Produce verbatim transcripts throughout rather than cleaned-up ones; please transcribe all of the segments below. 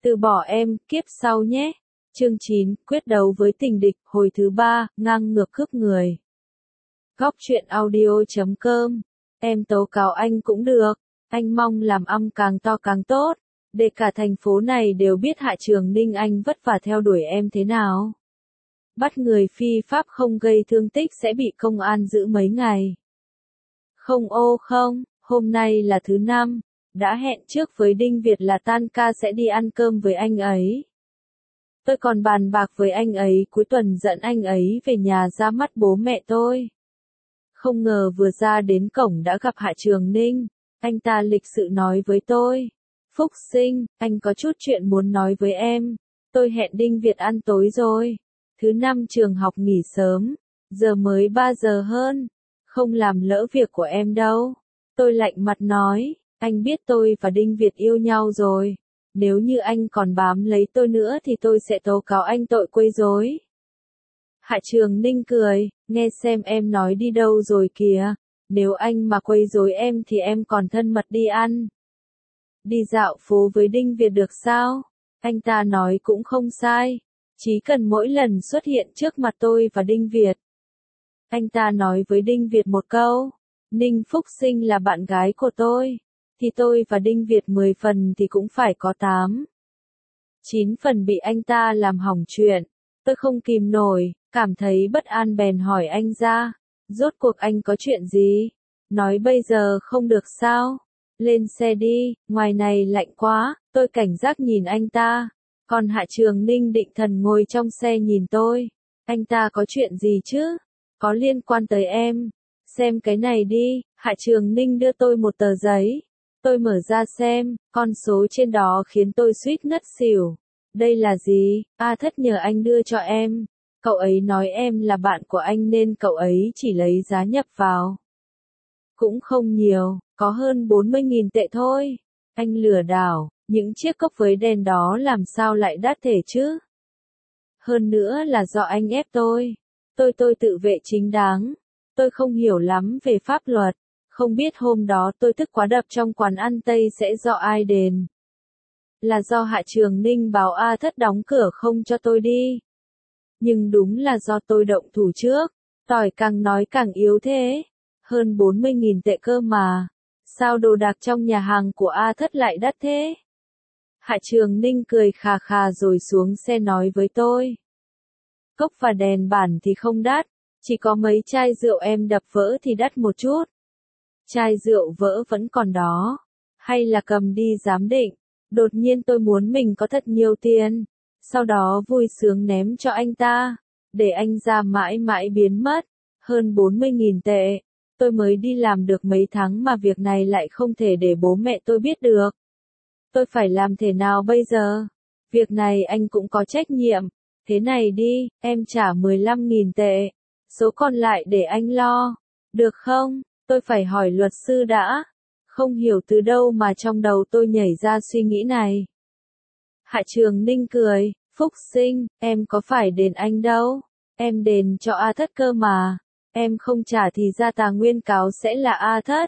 Từ bỏ em, kiếp sau nhé. Chương chín, quyết đấu với tình địch, hồi thứ ba, ngang ngược cướp người. Góc truyện audio chấm com. Em tố cáo anh cũng được, anh mong làm âm càng to càng tốt, để cả thành phố này đều biết Hạ Trường Ninh anh vất vả theo đuổi em thế nào. Bắt người phi pháp không gây thương tích sẽ bị công an giữ mấy ngày. Không ô không, hôm nay là thứ năm, đã hẹn trước với Đinh Việt là tan ca sẽ đi ăn cơm với anh ấy. Tôi còn bàn bạc với anh ấy cuối tuần dẫn anh ấy về nhà ra mắt bố mẹ tôi. Không ngờ vừa ra đến cổng đã gặp Hạ Trường Ninh, anh ta lịch sự nói với tôi. Phúc Sinh, anh có chút chuyện muốn nói với em, tôi hẹn Đinh Việt ăn tối rồi. Thứ năm trường học nghỉ sớm, giờ mới ba giờ hơn, không làm lỡ việc của em đâu. Tôi lạnh mặt nói, anh biết tôi và Đinh Việt yêu nhau rồi, nếu như anh còn bám lấy tôi nữa thì tôi sẽ tố cáo anh tội quấy rối. Hạ Trường Ninh cười, nghe xem em nói đi đâu rồi kìa, nếu anh mà quấy rối em thì em còn thân mật đi ăn. Đi dạo phố với Đinh Việt được sao? Anh ta nói cũng không sai, chỉ cần mỗi lần xuất hiện trước mặt tôi và Đinh Việt. Anh ta nói với Đinh Việt một câu, Ninh Phúc Sinh là bạn gái của tôi, thì tôi và Đinh Việt mười phần thì cũng phải có tám. chín phần bị anh ta làm hỏng chuyện, tôi không kìm nổi, cảm thấy bất an bèn hỏi anh ra, rốt cuộc anh có chuyện gì? Nói bây giờ không được sao? Lên xe đi, ngoài này lạnh quá, tôi cảnh giác nhìn anh ta, còn Hạ Trường Ninh định thần ngồi trong xe nhìn tôi. Anh ta có chuyện gì chứ? Có liên quan tới em. Xem cái này đi, Hạ Trường Ninh đưa tôi một tờ giấy. Tôi mở ra xem, con số trên đó khiến tôi suýt ngất xỉu. Đây là gì? A Thất nhờ anh đưa cho em. Cậu ấy nói em là bạn của anh nên cậu ấy chỉ lấy giá nhập vào. Cũng không nhiều, có hơn bốn mươi nghìn tệ thôi. Anh lừa đảo, những chiếc cốc với đèn đó làm sao lại đắt thế chứ? Hơn nữa là do anh ép tôi. Tôi tôi tự vệ chính đáng. Tôi không hiểu lắm về pháp luật. Không biết hôm đó tôi tức quá đập trong quán ăn Tây sẽ do ai đền. Là do Hạ Trường Ninh bảo A Thất đóng cửa không cho tôi đi. Nhưng đúng là do tôi động thủ trước. Tỏi càng nói càng yếu thế. Hơn bốn mươi nghìn tệ cơ mà. Sao đồ đạc trong nhà hàng của A Thất lại đắt thế? Hạ Trường Ninh cười khà khà rồi xuống xe nói với tôi. Cốc và đèn bản thì không đắt. Chỉ có mấy chai rượu em đập vỡ thì đắt một chút. Chai rượu vỡ vẫn còn đó. Hay là cầm đi giám định. Đột nhiên tôi muốn mình có thật nhiều tiền. Sau đó vui sướng ném cho anh ta. Để anh ra mãi mãi biến mất. Hơn bốn mươi nghìn tệ. Tôi mới đi làm được mấy tháng mà việc này lại không thể để bố mẹ tôi biết được. Tôi phải làm thế nào bây giờ? Việc này anh cũng có trách nhiệm. Thế này đi, em trả mười lăm nghìn tệ. Số còn lại để anh lo. Được không? Tôi phải hỏi luật sư đã. Không hiểu từ đâu mà trong đầu tôi nhảy ra suy nghĩ này. Hạ Trường Ninh cười, Phúc Sinh, em có phải đền anh đâu. Em đền cho A Thất cơ mà. Em không trả thì ra tòa nguyên cáo sẽ là A Thất.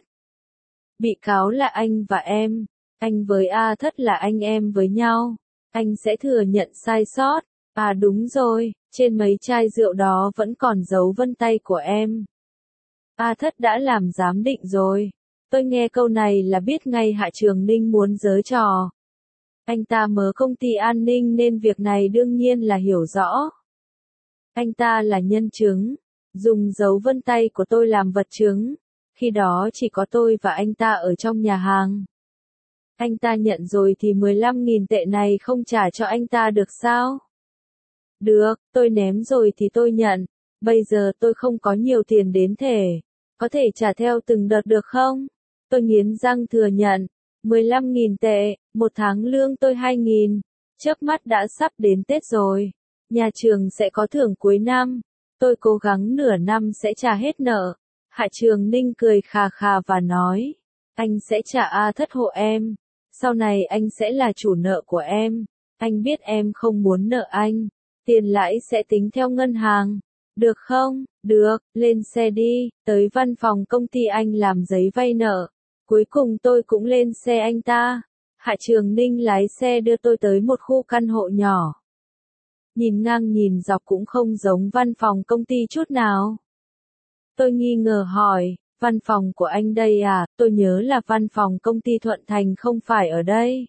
Bị cáo là anh và em. Anh với A Thất là anh em với nhau. Anh sẽ thừa nhận sai sót. À đúng rồi, trên mấy chai rượu đó vẫn còn dấu vân tay của em. A Thất đã làm giám định rồi. Tôi nghe câu này là biết ngay Hạ Trường Ninh muốn giở trò. Anh ta mở công ty an ninh nên việc này đương nhiên là hiểu rõ. Anh ta là nhân chứng. Dùng dấu vân tay của tôi làm vật chứng. Khi đó chỉ có tôi và anh ta ở trong nhà hàng. Anh ta nhận rồi thì mười lăm nghìn tệ này không trả cho anh ta được sao? Được, tôi ném rồi thì tôi nhận. Bây giờ tôi không có nhiều tiền đến thể. Có thể trả theo từng đợt được không? Tôi nghiến răng thừa nhận. mười lăm nghìn tệ, một tháng lương tôi hai nghìn. Chớp mắt đã sắp đến Tết rồi. Nhà trường sẽ có thưởng cuối năm. Tôi cố gắng nửa năm sẽ trả hết nợ. Hạ Trường Ninh cười khà khà và nói. Anh sẽ trả A Thất hộ em. Sau này anh sẽ là chủ nợ của em. Anh biết em không muốn nợ anh. Tiền lãi sẽ tính theo ngân hàng. Được không? Được, lên xe đi. Tới văn phòng công ty anh làm giấy vay nợ. Cuối cùng tôi cũng lên xe anh ta. Hạ Trường Ninh lái xe đưa tôi tới một khu căn hộ nhỏ. Nhìn ngang nhìn dọc cũng không giống văn phòng công ty chút nào. Tôi nghi ngờ hỏi, văn phòng của anh đây à, tôi nhớ là văn phòng công ty Thuận Thành không phải ở đây.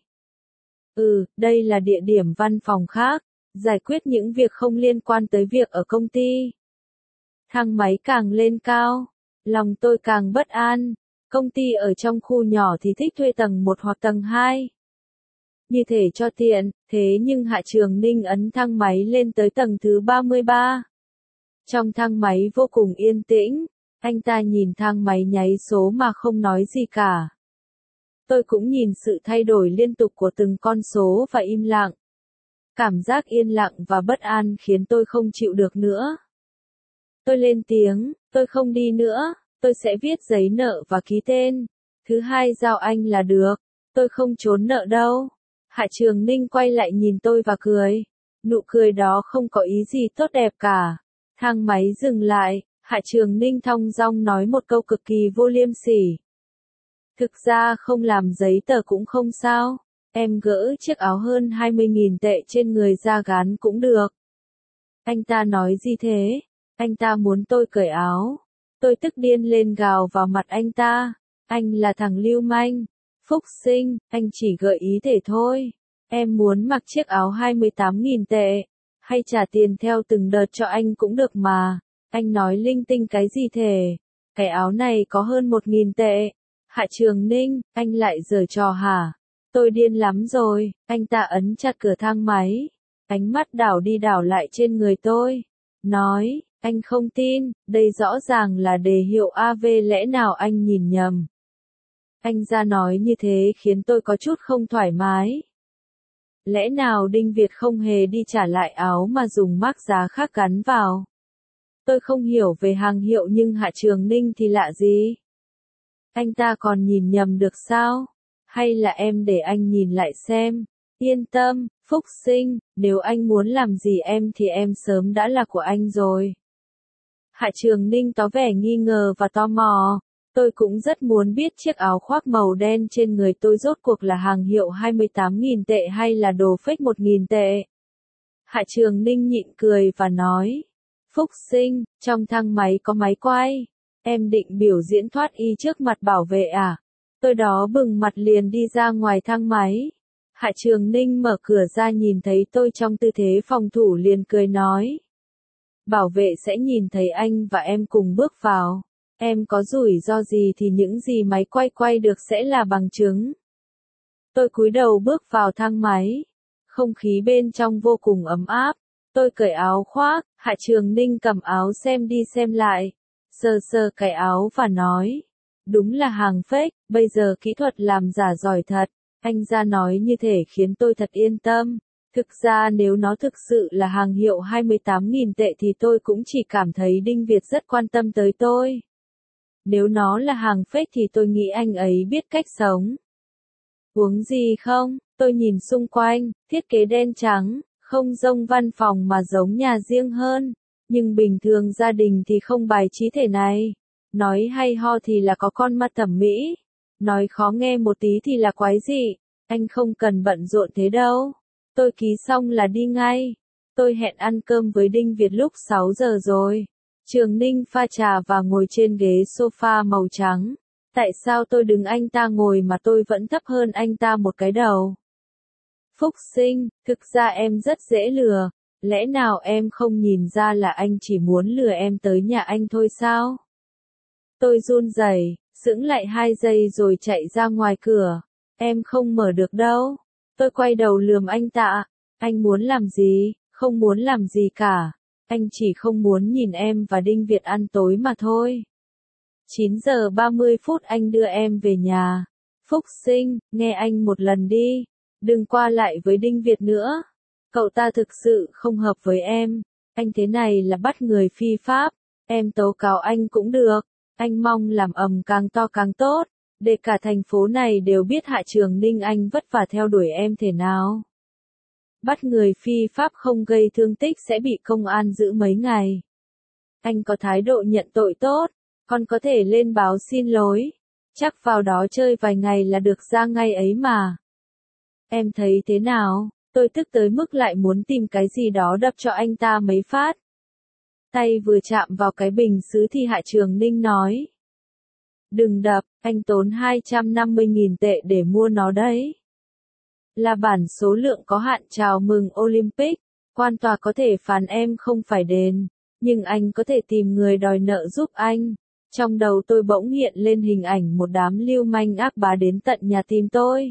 Ừ, đây là địa điểm văn phòng khác, giải quyết những việc không liên quan tới việc ở công ty. Thang máy càng lên cao, lòng tôi càng bất an, công ty ở trong khu nhỏ thì thích thuê tầng một hoặc tầng hai. Như thể cho tiện, thế nhưng Hạ Trường Ninh ấn thang máy lên tới tầng thứ ba mươi ba. Trong thang máy vô cùng yên tĩnh, anh ta nhìn thang máy nháy số mà không nói gì cả. Tôi cũng nhìn sự thay đổi liên tục của từng con số và im lặng. Cảm giác yên lặng và bất an khiến tôi không chịu được nữa. Tôi lên tiếng, tôi không đi nữa, tôi sẽ viết giấy nợ và ký tên. Thứ hai giao anh là được, tôi không trốn nợ đâu. Hạ Trường Ninh quay lại nhìn tôi và cười. Nụ cười đó không có ý gì tốt đẹp cả. Thang máy dừng lại, Hạ Trường Ninh thong dong nói một câu cực kỳ vô liêm sỉ. Thực ra không làm giấy tờ cũng không sao. Em gỡ chiếc áo hơn hai mươi nghìn tệ trên người ra gán cũng được. Anh ta nói gì thế? Anh ta muốn tôi cởi áo. Tôi tức điên lên gào vào mặt anh ta. Anh là thằng lưu manh. Phúc sinh, anh chỉ gợi ý thể thôi. Em muốn mặc chiếc áo hai mươi tám nghìn tệ. Hay trả tiền theo từng đợt cho anh cũng được mà. Anh nói linh tinh cái gì thể? Cái áo này có hơn một nghìn tệ. Hạ Trường Ninh, anh lại giở trò hả? Tôi điên lắm rồi. Anh ta ấn chặt cửa thang máy. Ánh mắt đảo đi đảo lại trên người tôi. Nói, anh không tin, đây rõ ràng là đề hiệu a vê, lẽ nào anh nhìn nhầm? Anh ra nói như thế khiến tôi có chút không thoải mái. Lẽ nào Đinh Việt không hề đi trả lại áo mà dùng mác giá khác gắn vào? Tôi không hiểu về hàng hiệu nhưng Hạ Trường Ninh thì lạ gì? Anh ta còn nhìn nhầm được sao? Hay là em để anh nhìn lại xem? Yên tâm, Phúc sinh, nếu anh muốn làm gì em thì em sớm đã là của anh rồi. Hạ Trường Ninh tỏ vẻ nghi ngờ và tò mò. Tôi cũng rất muốn biết chiếc áo khoác màu đen trên người tôi rốt cuộc là hàng hiệu hai mươi tám nghìn tệ hay là đồ fake một nghìn tệ. Hạ Trường Ninh nhịn cười và nói. Phúc sinh, trong thang máy có máy quay. Em định biểu diễn thoát y trước mặt bảo vệ à? Tôi đó bừng mặt liền đi ra ngoài thang máy. Hạ Trường Ninh mở cửa ra nhìn thấy tôi trong tư thế phòng thủ liền cười nói. Bảo vệ sẽ nhìn thấy anh và em cùng bước vào. Em có rủi ro gì thì những gì máy quay quay được sẽ là bằng chứng. Tôi cúi đầu bước vào thang máy. Không khí bên trong vô cùng ấm áp. Tôi cởi áo khoác, Hạ Trường Ninh cầm áo xem đi xem lại. Sờ sờ cái áo và nói. Đúng là hàng fake, bây giờ kỹ thuật làm giả giỏi thật. Anh ra nói như thể khiến tôi thật yên tâm. Thực ra nếu nó thực sự là hàng hiệu hai mươi tám nghìn tệ thì tôi cũng chỉ cảm thấy Đinh Việt rất quan tâm tới tôi. Nếu nó là hàng fake thì tôi nghĩ anh ấy biết cách sống. Uống gì không? Tôi nhìn xung quanh, thiết kế đen trắng, không giống văn phòng mà giống nhà riêng hơn. Nhưng bình thường gia đình thì không bài trí thể này. Nói hay ho thì là có con mắt thẩm mỹ. Nói khó nghe một tí thì là quái dị. Anh không cần bận rộn thế đâu. Tôi ký xong là đi ngay. Tôi hẹn ăn cơm với Đinh Việt lúc sáu giờ rồi. Trường Ninh pha trà và ngồi trên ghế sofa màu trắng. Tại sao tôi đứng anh ta ngồi mà tôi vẫn thấp hơn anh ta một cái đầu? Phúc sinh, thực ra em rất dễ lừa. Lẽ nào em không nhìn ra là anh chỉ muốn lừa em tới nhà anh thôi sao? Tôi run rẩy, sững lại hai giây rồi chạy ra ngoài cửa. Em không mở được đâu. Tôi quay đầu lườm anh ta. Anh muốn làm gì? Không muốn làm gì cả. Anh chỉ không muốn nhìn em và Đinh Việt ăn tối mà thôi. chín giờ ba mươi phút anh đưa em về nhà. Phúc sinh, nghe anh một lần đi. Đừng qua lại với Đinh Việt nữa. Cậu ta thực sự không hợp với em. Anh thế này là bắt người phi pháp. Em tố cáo anh cũng được. Anh mong làm ầm càng to càng tốt. Để cả thành phố này đều biết Hạ Trường Ninh anh vất vả theo đuổi em thế nào. Bắt người phi pháp không gây thương tích sẽ bị công an giữ mấy ngày. Anh có thái độ nhận tội tốt. Còn có thể lên báo xin lỗi. Chắc vào đó chơi vài ngày là được ra ngay ấy mà. Em thấy thế nào? Tôi tức tới mức lại muốn tìm cái gì đó đập cho anh ta mấy phát. Tay vừa chạm vào cái bình sứ thì Hạ Trường Ninh nói. Đừng đập, anh tốn hai trăm năm mươi nghìn tệ để mua nó đấy. Là bản số lượng có hạn chào mừng Olympic, quan tòa có thể phán em không phải đền, nhưng anh có thể tìm người đòi nợ giúp anh. Trong đầu tôi bỗng hiện lên hình ảnh một đám lưu manh ác bá đến tận nhà tìm tôi.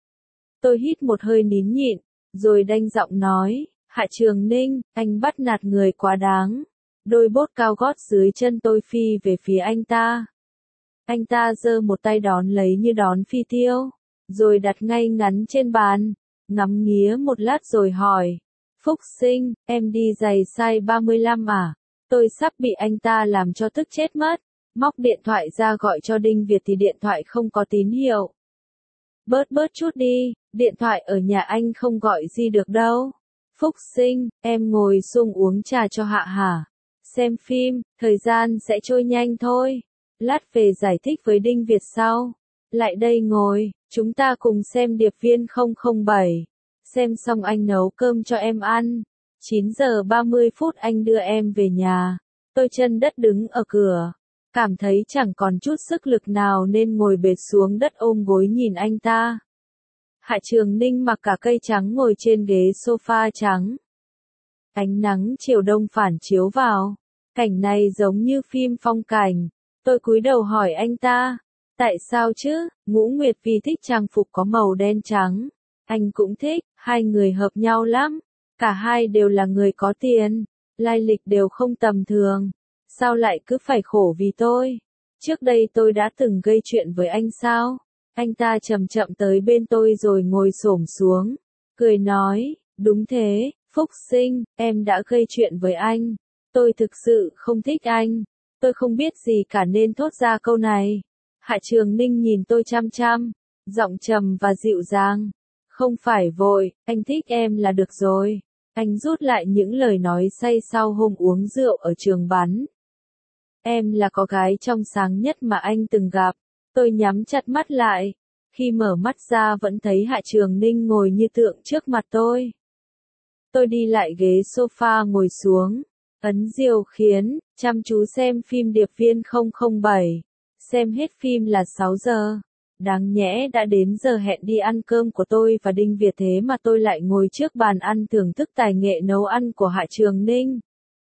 Tôi hít một hơi nín nhịn, rồi đanh giọng nói, Hạ Trường Ninh, anh bắt nạt người quá đáng. Đôi bốt cao gót dưới chân tôi phi về phía anh ta. Anh ta giơ một tay đón lấy như đón phi tiêu, rồi đặt ngay ngắn trên bàn, ngắm nghía một lát rồi hỏi, Phúc Sinh, em đi giày size ba mươi lăm à? Tôi sắp bị anh ta làm cho tức chết mất, móc điện thoại ra gọi cho Đinh Việt thì điện thoại không có tín hiệu. Bớt bớt chút đi, điện thoại ở nhà anh không gọi gì được đâu. Phúc Sinh, em ngồi xuống uống trà cho Hạ hả? Xem phim, thời gian sẽ trôi nhanh thôi. Lát về giải thích với Đinh Việt sau. Lại đây ngồi, chúng ta cùng xem Điệp viên không không bảy. Xem xong anh nấu cơm cho em ăn. chín giờ ba mươi phút anh đưa em về nhà. Tôi chân đất đứng ở cửa. Cảm thấy chẳng còn chút sức lực nào nên ngồi bệt xuống đất ôm gối nhìn anh ta. Hạ Trường Ninh mặc cả cây trắng ngồi trên ghế sofa trắng. Ánh nắng chiều đông phản chiếu vào. Cảnh này giống như phim phong cảnh. Tôi cúi đầu hỏi anh ta. Tại sao chứ? Ngũ Nguyệt vì thích trang phục có màu đen trắng. Anh cũng thích, hai người hợp nhau lắm. Cả hai đều là người có tiền. Lai lịch đều không tầm thường. Sao lại cứ phải khổ vì tôi? Trước đây tôi đã từng gây chuyện với anh sao? Anh ta chậm chậm tới bên tôi rồi ngồi xổm xuống. Cười nói, đúng thế, Phúc Sinh, em đã gây chuyện với anh. Tôi thực sự không thích anh. Tôi không biết gì cả nên thốt ra câu này. Hạ Trường Ninh nhìn tôi chăm chăm, giọng trầm và dịu dàng. Không phải vội, anh thích em là được rồi. Anh rút lại những lời nói say sau hôm uống rượu ở trường bắn. Em là cô gái trong sáng nhất mà anh từng gặp. Tôi nhắm chặt mắt lại. Khi mở mắt ra vẫn thấy Hạ Trường Ninh ngồi như tượng trước mặt tôi. Tôi đi lại ghế sofa ngồi xuống. Ấn diều khiến, chăm chú xem phim Điệp viên không không bảy. Xem hết phim là sáu giờ. Đáng nhẽ đã đến giờ hẹn đi ăn cơm của tôi và Đinh Việt thế mà tôi lại ngồi trước bàn ăn thưởng thức tài nghệ nấu ăn của Hạ Trường Ninh.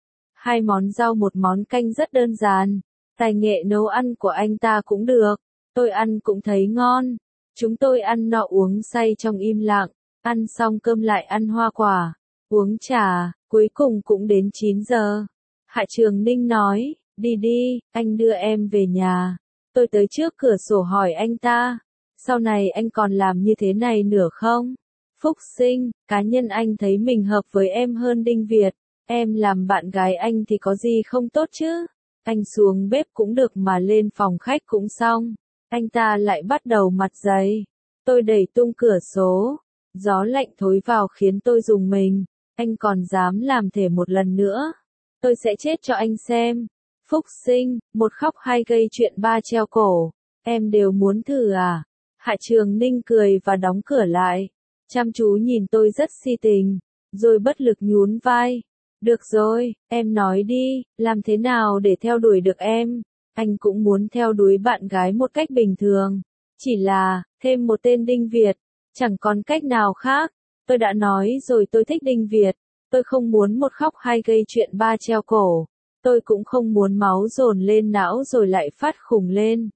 Hai món rau một món canh rất đơn giản. Tài nghệ nấu ăn của anh ta cũng được. Tôi ăn cũng thấy ngon. Chúng tôi ăn nọ uống say trong im lặng. Ăn xong cơm lại ăn hoa quả. Uống trà, cuối cùng cũng đến chín giờ. Hạ Trường Ninh nói, đi đi, anh đưa em về nhà. Tôi tới trước cửa sổ hỏi anh ta, sau này anh còn làm như thế này nữa không? Phúc Sinh, cá nhân anh thấy mình hợp với em hơn Đinh Việt. Em làm bạn gái anh thì có gì không tốt chứ? Anh xuống bếp cũng được mà lên phòng khách cũng xong. Anh ta lại bắt đầu mặt dày. Tôi đẩy tung cửa sổ. Gió lạnh thối vào khiến tôi rùng mình. Anh còn dám làm thể một lần nữa. Tôi sẽ chết cho anh xem. Phúc Sinh, một khóc hai gây chuyện ba treo cổ. Em đều muốn thử à? Hạ Trường Ninh cười và đóng cửa lại. Chăm chú nhìn tôi rất si tình. Rồi bất lực nhún vai. Được rồi, em nói đi, làm thế nào để theo đuổi được em? Anh cũng muốn theo đuổi bạn gái một cách bình thường. Chỉ là, thêm một tên Đinh Việt. Chẳng còn cách nào khác. Tôi đã nói rồi tôi thích Đinh Việt. Tôi không muốn một khóc hai gây chuyện ba treo cổ. Tôi cũng không muốn máu dồn lên não rồi lại phát khùng lên.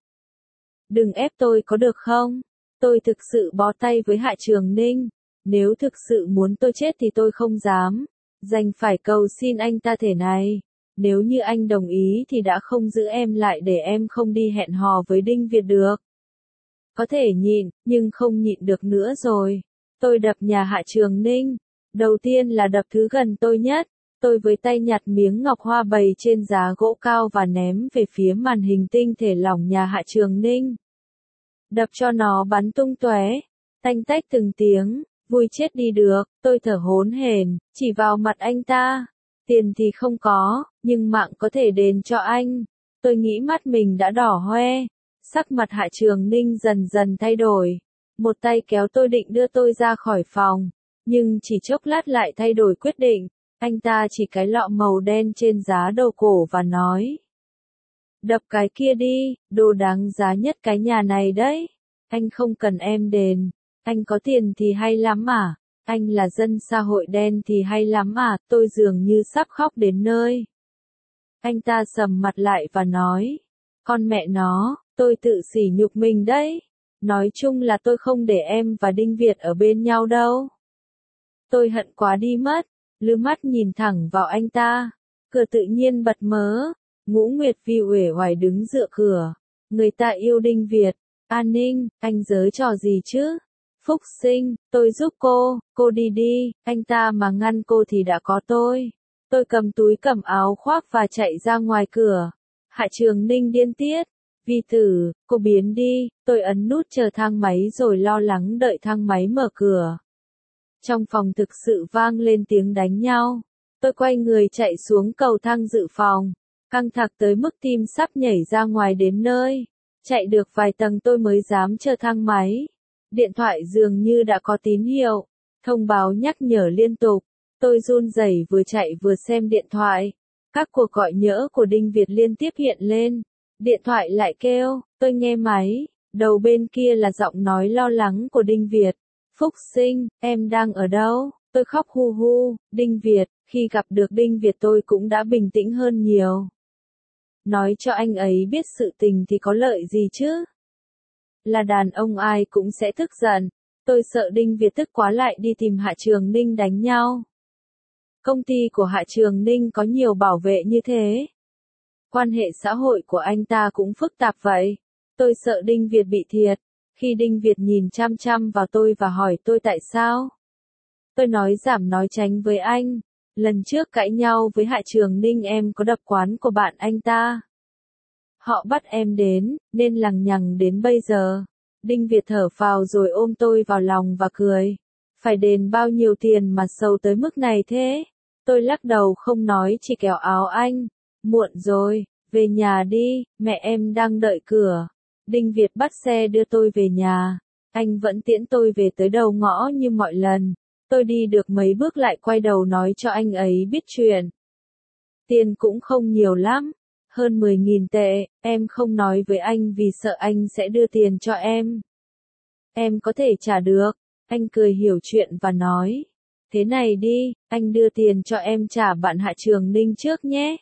Đừng ép tôi có được không? Tôi thực sự bó tay với Hạ Trường Ninh. Nếu thực sự muốn tôi chết thì tôi không dám. Dành phải cầu xin anh ta thể này. Nếu như anh đồng ý thì đã không giữ em lại để em không đi hẹn hò với Đinh Việt được. Có thể nhịn, nhưng không nhịn được nữa rồi. Tôi đập nhà Hạ Trường Ninh. Đầu tiên là đập thứ gần tôi nhất. Tôi với tay nhặt miếng ngọc hoa bày trên giá gỗ cao và ném về phía màn hình tinh thể lỏng nhà Hạ Trường Ninh. Đập cho nó bắn tung tóe, tanh tách từng tiếng, vui chết đi được, tôi thở hổn hển, chỉ vào mặt anh ta. Tiền thì không có, nhưng mạng có thể đền cho anh. Tôi nghĩ mắt mình đã đỏ hoe, sắc mặt Hạ Trường Ninh dần dần thay đổi. một tay kéo tôi định đưa tôi ra khỏi phòng, nhưng chỉ chốc lát lại thay đổi quyết định, anh ta chỉ cái lọ màu đen trên giá đầu cổ và nói. Đập cái kia đi, đồ đáng giá nhất cái nhà này đấy. Anh không cần em đền, anh có tiền thì hay lắm à, anh là dân xã hội đen thì hay lắm à, tôi dường như sắp khóc đến nơi. Anh ta sầm mặt lại và nói, con mẹ nó, tôi tự sỉ nhục mình đấy. Nói chung là tôi không để em và Đinh Việt ở bên nhau đâu. Tôi hận quá đi mất, lư mắt nhìn thẳng vào anh ta, cửa tự nhiên bật mở, Ngũ Nguyệt Vi uể oải đứng dựa cửa, người ta yêu Đinh Việt, An Ninh, anh giới trò gì chứ? Phúc Sinh, tôi giúp cô, cô đi đi, anh ta mà ngăn cô thì đã có tôi. Tôi cầm túi cầm áo khoác và chạy ra ngoài cửa. Hạ Trường Ninh điên tiết. Vi tử, cô biến đi, tôi ấn nút chờ thang máy rồi lo lắng đợi thang máy mở cửa. Trong phòng thực sự vang lên tiếng đánh nhau. Tôi quay người chạy xuống cầu thang dự phòng. Căng thẳng tới mức tim sắp nhảy ra ngoài đến nơi. Chạy được vài tầng tôi mới dám chờ thang máy. Điện thoại dường như đã có tín hiệu. Thông báo nhắc nhở liên tục. Tôi run rẩy vừa chạy vừa xem điện thoại. Các cuộc gọi nhỡ của Đinh Việt liên tiếp hiện lên. Điện thoại lại kêu, tôi nghe máy. Đầu bên kia là giọng nói lo lắng của Đinh Việt. Phúc Sinh, em đang ở đâu? Tôi khóc hu hu. Đinh Việt, khi gặp được Đinh Việt tôi cũng đã bình tĩnh hơn nhiều. Nói cho anh ấy biết sự tình thì có lợi gì chứ? Là đàn ông ai cũng sẽ tức giận. Tôi sợ Đinh Việt tức quá lại đi tìm Hạ Trường Ninh đánh nhau. Công ty của Hạ Trường Ninh có nhiều bảo vệ như thế. Quan hệ xã hội của anh ta cũng phức tạp vậy. Tôi sợ Đinh Việt bị thiệt. Khi Đinh Việt nhìn chăm chăm vào tôi và hỏi tôi tại sao. Tôi nói giảm nói tránh với anh. Lần trước cãi nhau với Hạ Trường Ninh em có đập quán của bạn anh ta. Họ bắt em đến, nên lằng nhằng đến bây giờ. Đinh Việt thở phào rồi ôm tôi vào lòng và cười. Phải đền bao nhiêu tiền mà sầu tới mức này thế? Tôi lắc đầu không nói chỉ kéo áo anh. Muộn rồi, về nhà đi, mẹ em đang đợi cửa. Đinh Việt bắt xe đưa tôi về nhà. Anh vẫn tiễn tôi về tới đầu ngõ như mọi lần. Tôi đi được mấy bước lại quay đầu nói cho anh ấy biết chuyện. Tiền cũng không nhiều lắm. Hơn mười nghìn tệ, em không nói với anh vì sợ anh sẽ đưa tiền cho em. Em có thể trả được. Anh cười hiểu chuyện và nói. Thế này đi, anh đưa tiền cho em trả bạn Hạ Trường Ninh trước nhé.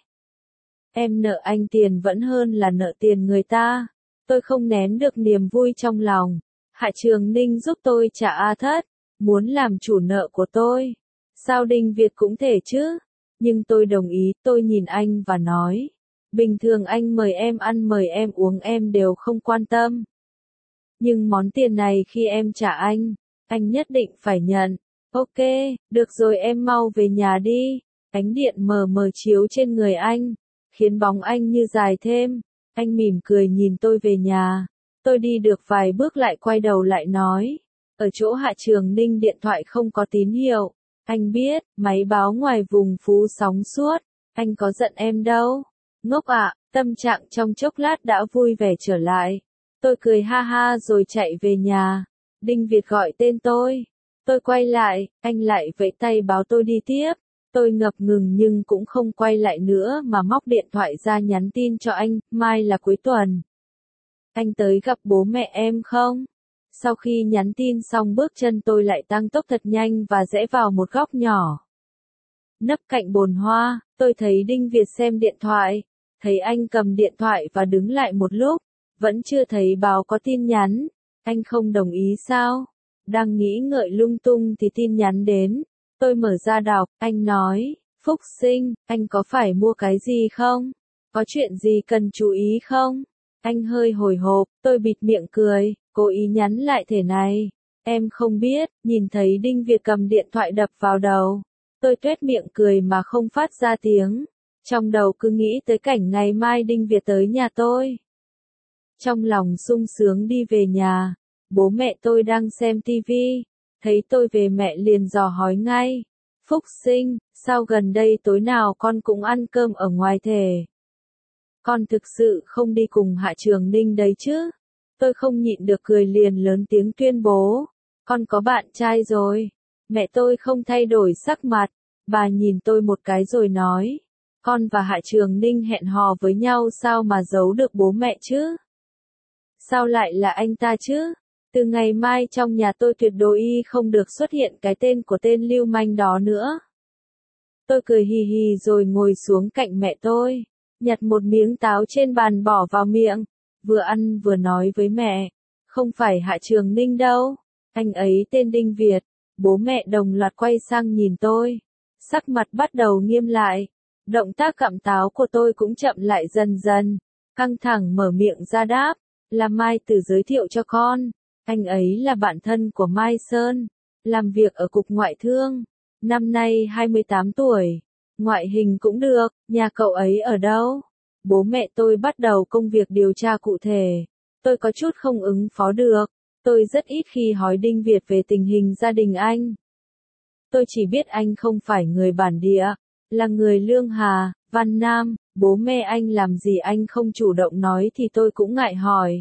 Em nợ anh tiền vẫn hơn là nợ tiền người ta. Tôi không nén được niềm vui trong lòng. Hạ Trường Ninh giúp tôi trả A Thất. Muốn làm chủ nợ của tôi. Sao Đinh Việt cũng thể chứ? Nhưng tôi đồng ý, tôi nhìn anh và nói. Bình thường anh mời em ăn mời em uống em đều không quan tâm. Nhưng món tiền này khi em trả anh, anh nhất định phải nhận. Ok, được rồi em mau về nhà đi. Ánh điện mờ mờ chiếu trên người anh, khiến bóng anh như dài thêm. Anh mỉm cười nhìn tôi về nhà. Tôi đi được vài bước lại quay đầu lại nói. Ở chỗ Hạ Trường Ninh điện thoại không có tín hiệu. Anh biết, máy báo ngoài vùng Phú sóng suốt. Anh có giận em đâu. Ngốc ạ, tâm trạng trong chốc lát đã vui vẻ trở lại. Tôi cười ha ha rồi chạy về nhà. Đinh Việt gọi tên tôi. Tôi quay lại, anh lại vẫy tay báo tôi đi tiếp. Tôi ngập ngừng nhưng cũng không quay lại nữa mà móc điện thoại ra nhắn tin cho anh, mai là cuối tuần. Anh tới gặp bố mẹ em không? Sau khi nhắn tin xong bước chân tôi lại tăng tốc thật nhanh và rẽ vào một góc nhỏ. Nấp cạnh bồn hoa, tôi thấy Đinh Việt xem điện thoại. Thấy anh cầm điện thoại và đứng lại một lúc. Vẫn chưa thấy báo có tin nhắn. Anh không đồng ý sao? Đang nghĩ ngợi lung tung thì tin nhắn đến. Tôi mở ra đọc, anh nói, Phúc Sinh, anh có phải mua cái gì không? Có chuyện gì cần chú ý không? Anh hơi hồi hộp, tôi bịt miệng cười, cố ý nhắn lại thế này. Em không biết, nhìn thấy Đinh Việt cầm điện thoại đập vào đầu. Tôi tuét miệng cười mà không phát ra tiếng. Trong đầu cứ nghĩ tới cảnh ngày mai Đinh Việt tới nhà tôi. Trong lòng sung sướng đi về nhà. Bố mẹ tôi đang xem tivi. Thấy tôi về mẹ liền dò hỏi ngay. Phúc Sinh, sao gần đây tối nào con cũng ăn cơm ở ngoài thế? Con thực sự không đi cùng Hạ Trường Ninh đấy chứ? Tôi không nhịn được cười liền lớn tiếng tuyên bố. Con có bạn trai rồi. Mẹ tôi không thay đổi sắc mặt. Bà nhìn tôi một cái rồi nói. Con và Hạ Trường Ninh hẹn hò với nhau sao mà giấu được bố mẹ chứ? Sao lại là anh ta chứ? Từ ngày mai trong nhà tôi tuyệt đối không được xuất hiện cái tên của tên lưu manh đó nữa. Tôi cười hì hì rồi ngồi xuống cạnh mẹ tôi, nhặt một miếng táo trên bàn bỏ vào miệng, vừa ăn vừa nói với mẹ, không phải Hạ Trường Ninh đâu, anh ấy tên Đinh Việt. Bố mẹ đồng loạt quay sang nhìn tôi, sắc mặt bắt đầu nghiêm lại, động tác gặm táo của tôi cũng chậm lại dần dần, căng thẳng mở miệng ra đáp, là Mai Tử giới thiệu cho con, anh ấy là bạn thân của Mai Sơn, làm việc ở cục ngoại thương, năm nay hai mươi tám tuổi, ngoại hình cũng được, nhà cậu ấy ở đâu? Bố mẹ tôi bắt đầu công việc điều tra cụ thể, tôi có chút không ứng phó được, tôi rất ít khi hỏi Đinh Việt về tình hình gia đình anh. Tôi chỉ biết anh không phải người bản địa, là người Lương Hà, Văn Nam, bố mẹ anh làm gì anh không chủ động nói thì tôi cũng ngại hỏi.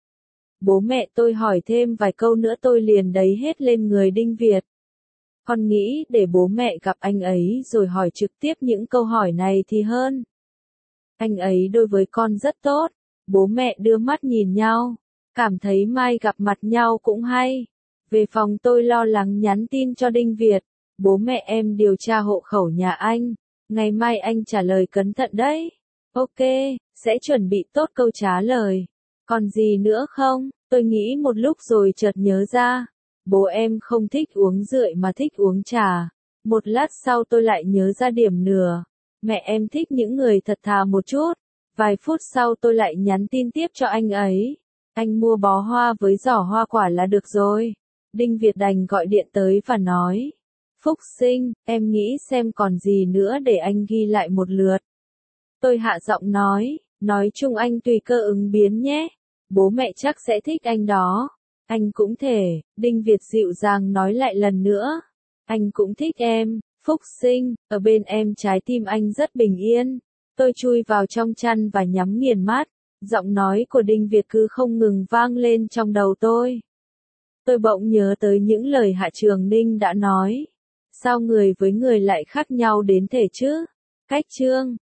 Bố mẹ tôi hỏi thêm vài câu nữa tôi liền đẩy hết lên người Đinh Việt. Con nghĩ để bố mẹ gặp anh ấy rồi hỏi trực tiếp những câu hỏi này thì hơn. Anh ấy đối với con rất tốt, bố mẹ đưa mắt nhìn nhau, cảm thấy mai gặp mặt nhau cũng hay. Về phòng tôi lo lắng nhắn tin cho Đinh Việt, bố mẹ em điều tra hộ khẩu nhà anh, ngày mai anh trả lời cẩn thận đấy. Ok, sẽ chuẩn bị tốt câu trả lời. Còn gì nữa không? Tôi nghĩ một lúc rồi chợt nhớ ra. Bố em không thích uống rượu mà thích uống trà. Một lát sau tôi lại nhớ ra điểm nửa. Mẹ em thích những người thật thà một chút. Vài phút sau tôi lại nhắn tin tiếp cho anh ấy. Anh mua bó hoa với giỏ hoa quả là được rồi. Đinh Việt đành gọi điện tới và nói. Phúc Sinh, em nghĩ xem còn gì nữa để anh ghi lại một lượt. Tôi hạ giọng nói, nói chung anh tùy cơ ứng biến nhé. Bố mẹ chắc sẽ thích anh đó. Anh cũng thể, Đinh Việt dịu dàng nói lại lần nữa. Anh cũng thích em, Phúc Sinh, ở bên em trái tim anh rất bình yên. Tôi chui vào trong chăn và nhắm nghiền mắt. Giọng nói của Đinh Việt cứ không ngừng vang lên trong đầu tôi. Tôi bỗng nhớ tới những lời Hạ Trường Ninh đã nói. Sao người với người lại khác nhau đến thế chứ? Cách chương